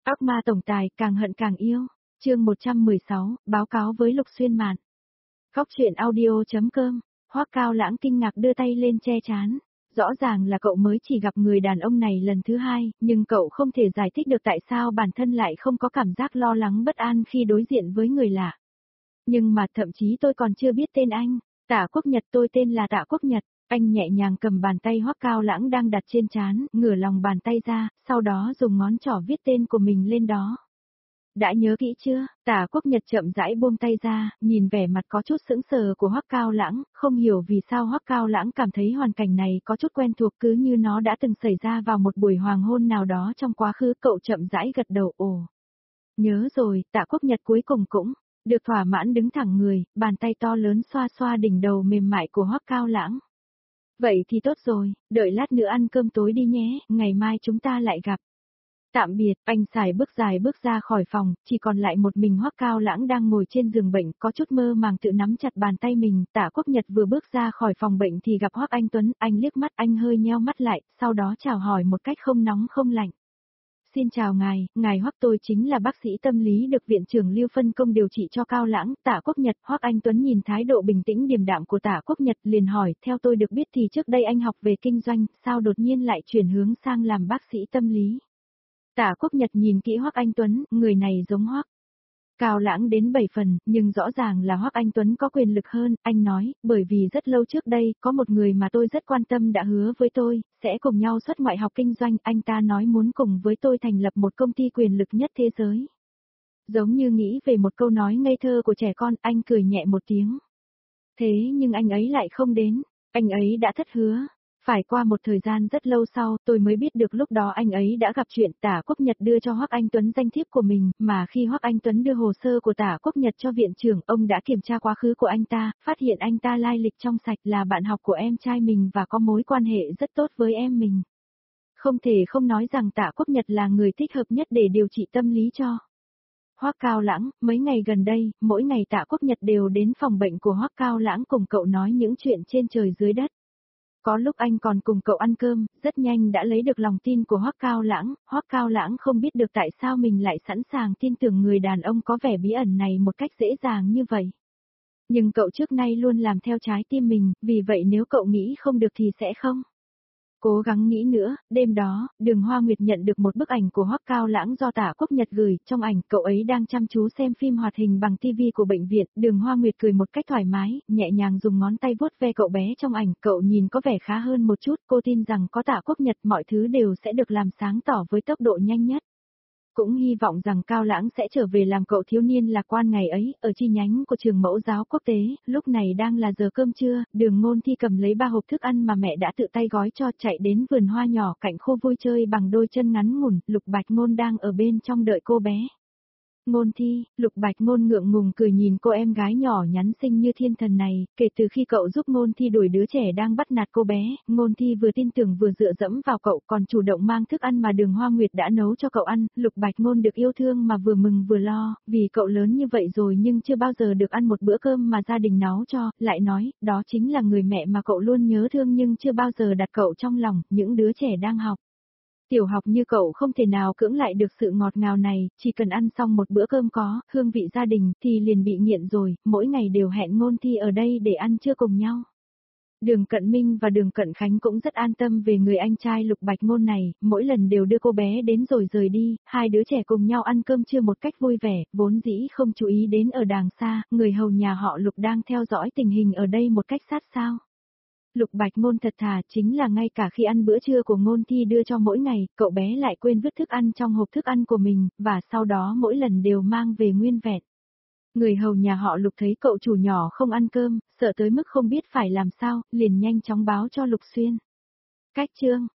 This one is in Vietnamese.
Ác ma tổng tài càng hận càng yêu. Chương 116, báo cáo với Lục Xuyên Mạn. Góc truyện audio.com. Hoắc Cao Lãng kinh ngạc đưa tay lên che trán. Rõ ràng là cậu mới chỉ gặp người đàn ông này lần thứ hai, nhưng cậu không thể giải thích được tại sao bản thân lại không có cảm giác lo lắng bất an khi đối diện với người lạ. Nhưng mà thậm chí tôi còn chưa biết tên anh. Tạ Quốc Nhật, tôi tên là Tạ Quốc Nhật. Anh nhẹ nhàng cầm bàn tay Hoắc Cao Lãng đang đặt trên trán, ngửa lòng bàn tay ra, sau đó dùng ngón trỏ viết tên của mình lên đó. Đã nhớ kỹ chưa? Tạ Quốc Nhật chậm rãi buông tay ra, nhìn vẻ mặt có chút sững sờ của Hoắc Cao Lãng, không hiểu vì sao Hoắc Cao Lãng cảm thấy hoàn cảnh này có chút quen thuộc, cứ như nó đã từng xảy ra vào một buổi hoàng hôn nào đó trong quá khứ. Cậu chậm rãi gật đầu, ồ. Nhớ rồi. Tạ Quốc Nhật cuối cùng cũng được thỏa mãn đứng thẳng người, bàn tay to lớn xoa xoa đỉnh đầu mềm mại của Hoắc Cao Lãng. Vậy thì tốt rồi, đợi lát nữa ăn cơm tối đi nhé, ngày mai chúng ta lại gặp. Tạm biệt. Anh dài bước ra khỏi phòng, chỉ còn lại một mình Hoắc Cao Lãng đang ngồi trên giường bệnh, có chút mơ màng tự nắm chặt bàn tay mình. Tạ Quốc Nhật vừa bước ra khỏi phòng bệnh thì gặp Hoắc Anh Tuấn, anh liếc mắt, anh hơi nheo mắt lại, sau đó chào hỏi một cách không nóng không lạnh. Xin chào ngài Hoắc, tôi chính là bác sĩ tâm lý được viện trưởng Lưu phân công điều trị cho Cao Lãng. Tạ Quốc Nhật. Hoắc Anh Tuấn nhìn thái độ bình tĩnh điềm đạm của Tạ Quốc Nhật liền hỏi, theo tôi được biết thì trước đây anh học về kinh doanh, sao đột nhiên lại chuyển hướng sang làm bác sĩ tâm lý? Tạ Quốc Nhật nhìn kỹ Hoắc Anh Tuấn, người này giống Hoắc Cao Lãng đến 7 phần, nhưng rõ ràng là Hoắc Anh Tuấn có quyền lực hơn. Anh nói, bởi vì rất lâu trước đây, có một người mà tôi rất quan tâm đã hứa với tôi, sẽ cùng nhau xuất ngoại học kinh doanh. Anh ta nói muốn cùng với tôi thành lập một công ty quyền lực nhất thế giới. Giống như nghĩ về một câu nói ngây thơ của trẻ con, anh cười nhẹ một tiếng. Thế nhưng anh ấy lại không đến, anh ấy đã thất hứa. Phải qua một thời gian rất lâu sau, tôi mới biết được lúc đó anh ấy đã gặp chuyện. Tạ Quốc Nhật đưa cho Hoắc Anh Tuấn danh thiếp của mình, mà khi Hoắc Anh Tuấn đưa hồ sơ của Tạ Quốc Nhật cho viện trưởng, ông đã kiểm tra quá khứ của anh ta, phát hiện anh ta lai lịch trong sạch, là bạn học của em trai mình và có mối quan hệ rất tốt với em mình. Không thể không nói rằng Tạ Quốc Nhật là người thích hợp nhất để điều trị tâm lý cho Hoắc Cao Lãng. Mấy ngày gần đây, mỗi ngày Tạ Quốc Nhật đều đến phòng bệnh của Hoắc Cao Lãng cùng cậu nói những chuyện trên trời dưới đất. Có lúc anh còn cùng cậu ăn cơm, rất nhanh đã lấy được lòng tin của Hoắc Cao Lãng. Hoắc Cao Lãng không biết được tại sao mình lại sẵn sàng tin tưởng người đàn ông có vẻ bí ẩn này một cách dễ dàng như vậy. Nhưng cậu trước nay luôn làm theo trái tim mình, vì vậy nếu cậu nghĩ không được thì sẽ không cố gắng nghĩ nữa. Đêm đó, Đường Hoa Nguyệt nhận được một bức ảnh của Hoắc Cao Lãng do Tạ Quốc Nhật gửi. Trong ảnh, cậu ấy đang chăm chú xem phim hoạt hình bằng TV của bệnh viện. Đường Hoa Nguyệt cười một cách thoải mái, nhẹ nhàng dùng ngón tay vuốt ve cậu bé trong ảnh. Cậu nhìn có vẻ khá hơn một chút, cô tin rằng có Tạ Quốc Nhật mọi thứ đều sẽ được làm sáng tỏ với tốc độ nhanh nhất. Cũng hy vọng rằng Cao Lãng sẽ trở về làm cậu thiếu niên lạc quan ngày ấy. Ở chi nhánh của trường mẫu giáo quốc tế, lúc này đang là giờ cơm trưa, Đường Ngôn Thi cầm lấy 3 hộp thức ăn mà mẹ đã tự tay gói cho, chạy đến vườn hoa nhỏ cạnh khu vui chơi bằng đôi chân ngắn ngủn. Lục Bạch Ngôn đang ở bên trong đợi cô bé. Ngôn Thi. Lục Bạch Ngôn ngượng ngùng cười nhìn cô em gái nhỏ nhắn xinh như thiên thần này. Kể từ khi cậu giúp Ngôn Thi đuổi đứa trẻ đang bắt nạt cô bé, Ngôn Thi vừa tin tưởng vừa dựa dẫm vào cậu, còn chủ động mang thức ăn mà Đường Hoa Nguyệt đã nấu cho cậu ăn. Lục Bạch Ngôn được yêu thương mà vừa mừng vừa lo, vì cậu lớn như vậy rồi nhưng chưa bao giờ được ăn một bữa cơm mà gia đình nấu cho. Lại nói, đó chính là người mẹ mà cậu luôn nhớ thương nhưng chưa bao giờ đặt cậu trong lòng. Những đứa trẻ đang học tiểu học như cậu không thể nào cưỡng lại được sự ngọt ngào này, chỉ cần ăn xong một bữa cơm có hương vị gia đình thì liền bị nghiện rồi, mỗi ngày đều hẹn Ngôn Thi ở đây để ăn trưa cùng nhau. Đường Cận Minh và Đường Cận Khánh cũng rất an tâm về người anh trai Lục Bạch Ngôn này, mỗi lần đều đưa cô bé đến rồi rời đi. Hai đứa trẻ cùng nhau ăn cơm trưa một cách vui vẻ, vốn dĩ không chú ý đến ở đàng xa, người hầu nhà họ Lục đang theo dõi tình hình ở đây một cách sát sao. Lục Bạch Ngôn thật thà, chính là ngay cả khi ăn bữa trưa của Ngôn Thi đưa cho mỗi ngày, cậu bé lại quên vứt thức ăn trong hộp thức ăn của mình, và sau đó mỗi lần đều mang về nguyên vẹn. Người hầu nhà họ Lục thấy cậu chủ nhỏ không ăn cơm, sợ tới mức không biết phải làm sao, liền nhanh chóng báo cho Lục Xuyên. Cách chương